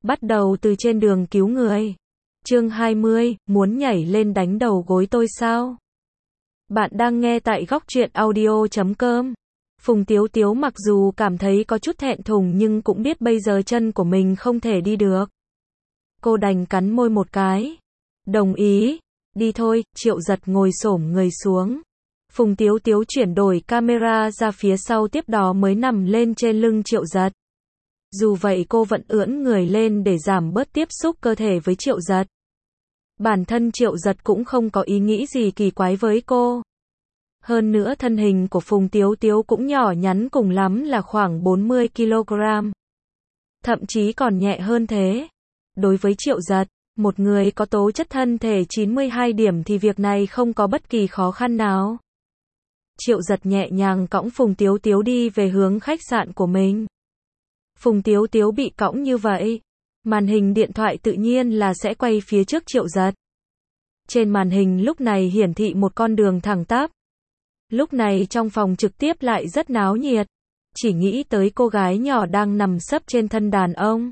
Bắt đầu từ trên đường cứu người. Chương 20, muốn nhảy lên đánh đầu gối tôi sao? Bạn đang nghe tại góc truyện audio.com. Phùng Tiếu Tiếu mặc dù cảm thấy có chút thẹn thùng nhưng cũng biết bây giờ chân của mình không thể đi được. Cô đành cắn môi một cái. Đồng ý. Đi thôi. Triệu Giật ngồi xổm người xuống. Phùng Tiếu Tiếu chuyển đổi camera ra phía sau, tiếp đó mới nằm lên trên lưng Triệu Giật. Dù vậy cô vẫn ưỡn người lên để giảm bớt tiếp xúc cơ thể với Triệu Giật. Bản thân Triệu Giật cũng không có ý nghĩ gì kỳ quái với cô. Hơn nữa thân hình của Phùng Tiếu Tiếu cũng nhỏ nhắn, cùng lắm là khoảng 40 kg. Thậm chí còn nhẹ hơn thế. Đối với Triệu Giật, một người có tố chất thân thể 92 điểm thì việc này không có bất kỳ khó khăn nào. Triệu Giật nhẹ nhàng cõng Phùng Tiếu Tiếu đi về hướng khách sạn của mình. Phùng Tiếu Tiếu bị cõng như vậy, màn hình điện thoại tự nhiên là sẽ quay phía trước Triệu Giật. Trên màn hình lúc này hiển thị một con đường thẳng tắp. Lúc này trong phòng trực tiếp lại rất náo nhiệt. Chỉ nghĩ tới cô gái nhỏ đang nằm sấp trên thân đàn ông,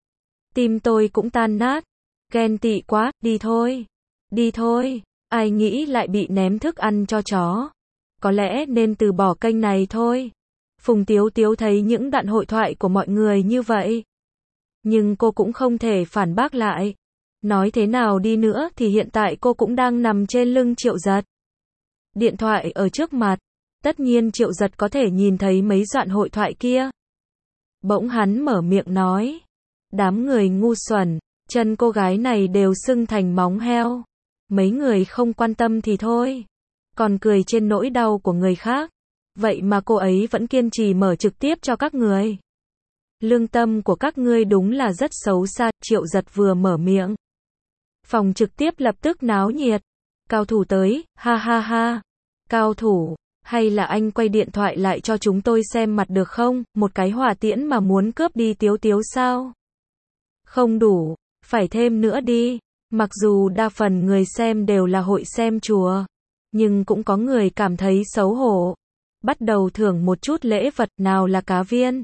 tim tôi cũng tan nát. Ghen tị quá, đi thôi. Đi thôi. Ai nghĩ lại bị ném thức ăn cho chó. Có lẽ nên từ bỏ kênh này thôi. Phùng Tiếu Tiếu thấy những đoạn hội thoại của mọi người như vậy, nhưng cô cũng không thể phản bác lại. Nói thế nào đi nữa thì hiện tại cô cũng đang nằm trên lưng Triệu Giật. Điện thoại ở trước mặt, tất nhiên Triệu Giật có thể nhìn thấy mấy đoạn hội thoại kia. Bỗng hắn mở miệng nói. Đám người ngu xuẩn, chân cô gái này đều sưng thành móng heo. Mấy người không quan tâm thì thôi, còn cười trên nỗi đau của người khác. Vậy mà cô ấy vẫn kiên trì mở trực tiếp cho các người. Lương tâm của các ngươi đúng là rất xấu xa. Triệu Giật vừa mở miệng, phòng trực tiếp lập tức náo nhiệt. Cao thủ tới, ha ha ha. Cao thủ, hay là anh quay điện thoại lại cho chúng tôi xem mặt được không? Một cái hỏa tiễn mà muốn cướp đi Tiếu Tiếu sao? Không đủ, phải thêm nữa đi. Mặc dù đa phần người xem đều là hội xem chùa, nhưng cũng có người cảm thấy xấu hổ. Bắt đầu thưởng một chút lễ vật, nào là cá viên,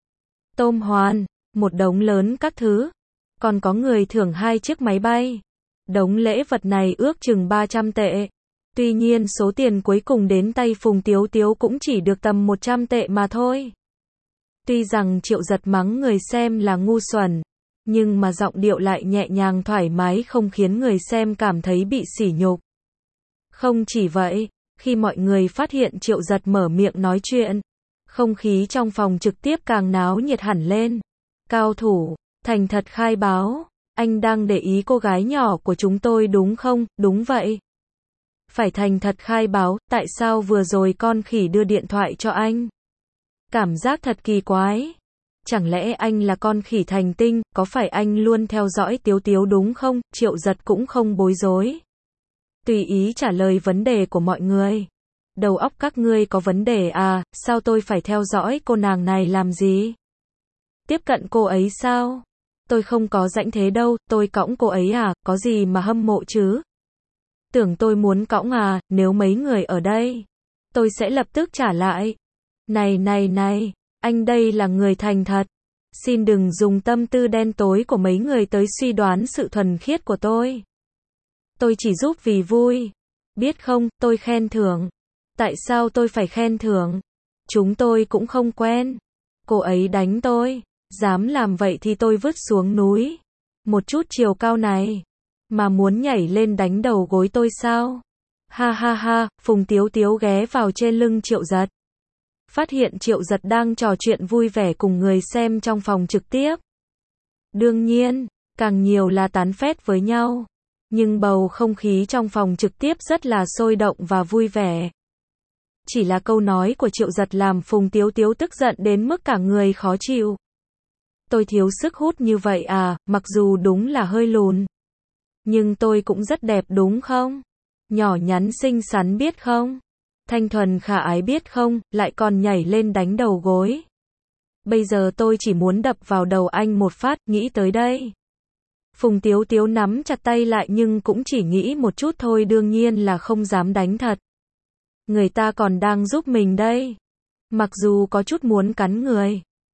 tôm hoàn, một đống lớn các thứ. Còn có người thưởng 2 chiếc máy bay. Đống lễ vật này ước chừng 300 tệ. Tuy nhiên số tiền cuối cùng đến tay Phùng Tiếu Tiếu cũng chỉ được tầm 100 tệ mà thôi. Tuy rằng Triệu Giật mắng người xem là ngu xuẩn, nhưng mà giọng điệu lại nhẹ nhàng thoải mái, không khiến người xem cảm thấy bị sỉ nhục. Không chỉ vậy, khi mọi người phát hiện Triệu Giật mở miệng nói chuyện, không khí trong phòng trực tiếp càng náo nhiệt hẳn lên. Cao thủ, thành thật khai báo, anh đang để ý cô gái nhỏ của chúng tôi đúng không? Đúng vậy. Phải thành thật khai báo, tại sao vừa rồi con khỉ đưa điện thoại cho anh? Cảm giác thật kỳ quái. Chẳng lẽ anh là con khỉ thành tinh, có phải anh luôn theo dõi Tiếu Tiếu đúng không? Triệu Giật cũng không bối rối, tùy ý trả lời vấn đề của mọi người. Đầu óc các ngươi có vấn đề à, sao tôi phải theo dõi cô nàng này làm gì? Tiếp cận cô ấy sao? Tôi không có rãnh thế đâu, tôi cõng cô ấy à, có gì mà hâm mộ chứ? Tưởng tôi muốn cõng à, nếu mấy người ở đây, tôi sẽ lập tức trả lại. Này, anh đây là người thành thật. Xin đừng dùng tâm tư đen tối của mấy người tới suy đoán sự thuần khiết của tôi. Tôi chỉ giúp vì vui. Biết không, tôi khen thưởng. Tại sao tôi phải khen thưởng? Chúng tôi cũng không quen. Cô ấy đánh tôi. Dám làm vậy thì tôi vứt xuống núi. Một chút chiều cao này mà muốn nhảy lên đánh đầu gối tôi sao? Ha ha ha. Phùng Tiếu Tiếu ghé vào trên lưng Triệu Giật, phát hiện Triệu Giật đang trò chuyện vui vẻ cùng người xem trong phòng trực tiếp. Đương nhiên, càng nhiều là tán phét với nhau. Nhưng bầu không khí trong phòng trực tiếp rất là sôi động và vui vẻ. Chỉ là câu nói của Triệu Giật làm Phùng Tiếu Tiếu tức giận đến mức cả người khó chịu. Tôi thiếu sức hút như vậy à, mặc dù đúng là hơi lùn, nhưng tôi cũng rất đẹp đúng không? Nhỏ nhắn xinh xắn biết không? Thanh thuần khả ái biết không? Lại còn nhảy lên đánh đầu gối. Bây giờ tôi chỉ muốn đập vào đầu anh một phát, nghĩ tới đây. Phùng Tiếu Tiếu nắm chặt tay lại nhưng cũng chỉ nghĩ một chút thôi, đương nhiên là không dám đánh thật. Người ta còn đang giúp mình đây. Mặc dù có chút muốn cắn người,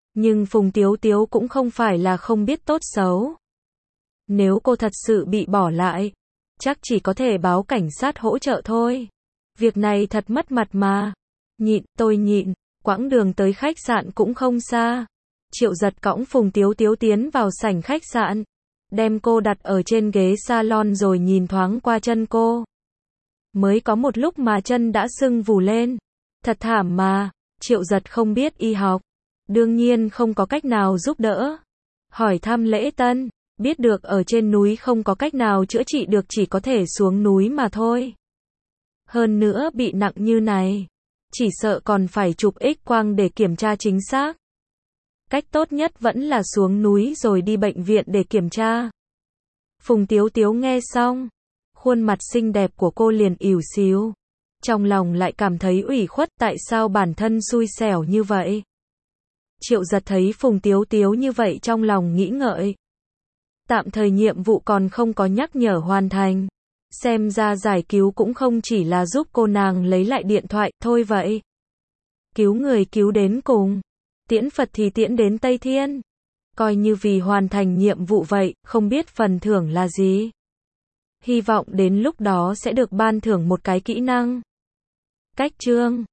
Nhưng Phùng Tiếu Tiếu cũng không phải là không biết tốt xấu. Nếu cô thật sự bị bỏ lại, chắc chỉ có thể báo cảnh sát hỗ trợ thôi. Việc này thật mất mặt mà. Nhịn, tôi nhịn, quãng đường tới khách sạn cũng không xa. Triệu Giật cõng Phùng Tiếu Tiếu tiến vào sảnh khách sạn, đem cô đặt ở trên ghế salon rồi nhìn thoáng qua chân cô. Mới có một lúc mà chân đã sưng vù lên. Thật thảm mà, Triệu Giật không biết y học, đương nhiên không có cách nào giúp đỡ. Hỏi thăm Lễ Tân, biết được ở trên núi không có cách nào chữa trị được, chỉ có thể xuống núi mà thôi. Hơn nữa bị nặng như này, chỉ sợ còn phải chụp X-quang để kiểm tra chính xác. Cách tốt nhất vẫn là xuống núi rồi đi bệnh viện để kiểm tra. Phùng Tiếu Tiếu nghe xong, khuôn mặt xinh đẹp của cô liền ỉu xìu. Trong lòng lại cảm thấy ủy khuất, tại sao bản thân xui xẻo như vậy. Triệu Giật thấy Phùng Tiếu Tiếu như vậy trong lòng nghĩ ngợi. Tạm thời nhiệm vụ còn không có nhắc nhở hoàn thành. Xem ra giải cứu cũng không chỉ là giúp cô nàng lấy lại điện thoại, thôi vậy. Cứu người cứu đến cùng. Tiễn Phật thì tiễn đến Tây Thiên. Coi như vì hoàn thành nhiệm vụ vậy, không biết phần thưởng là gì. Hy vọng đến lúc đó sẽ được ban thưởng một cái kỹ năng. Cách chương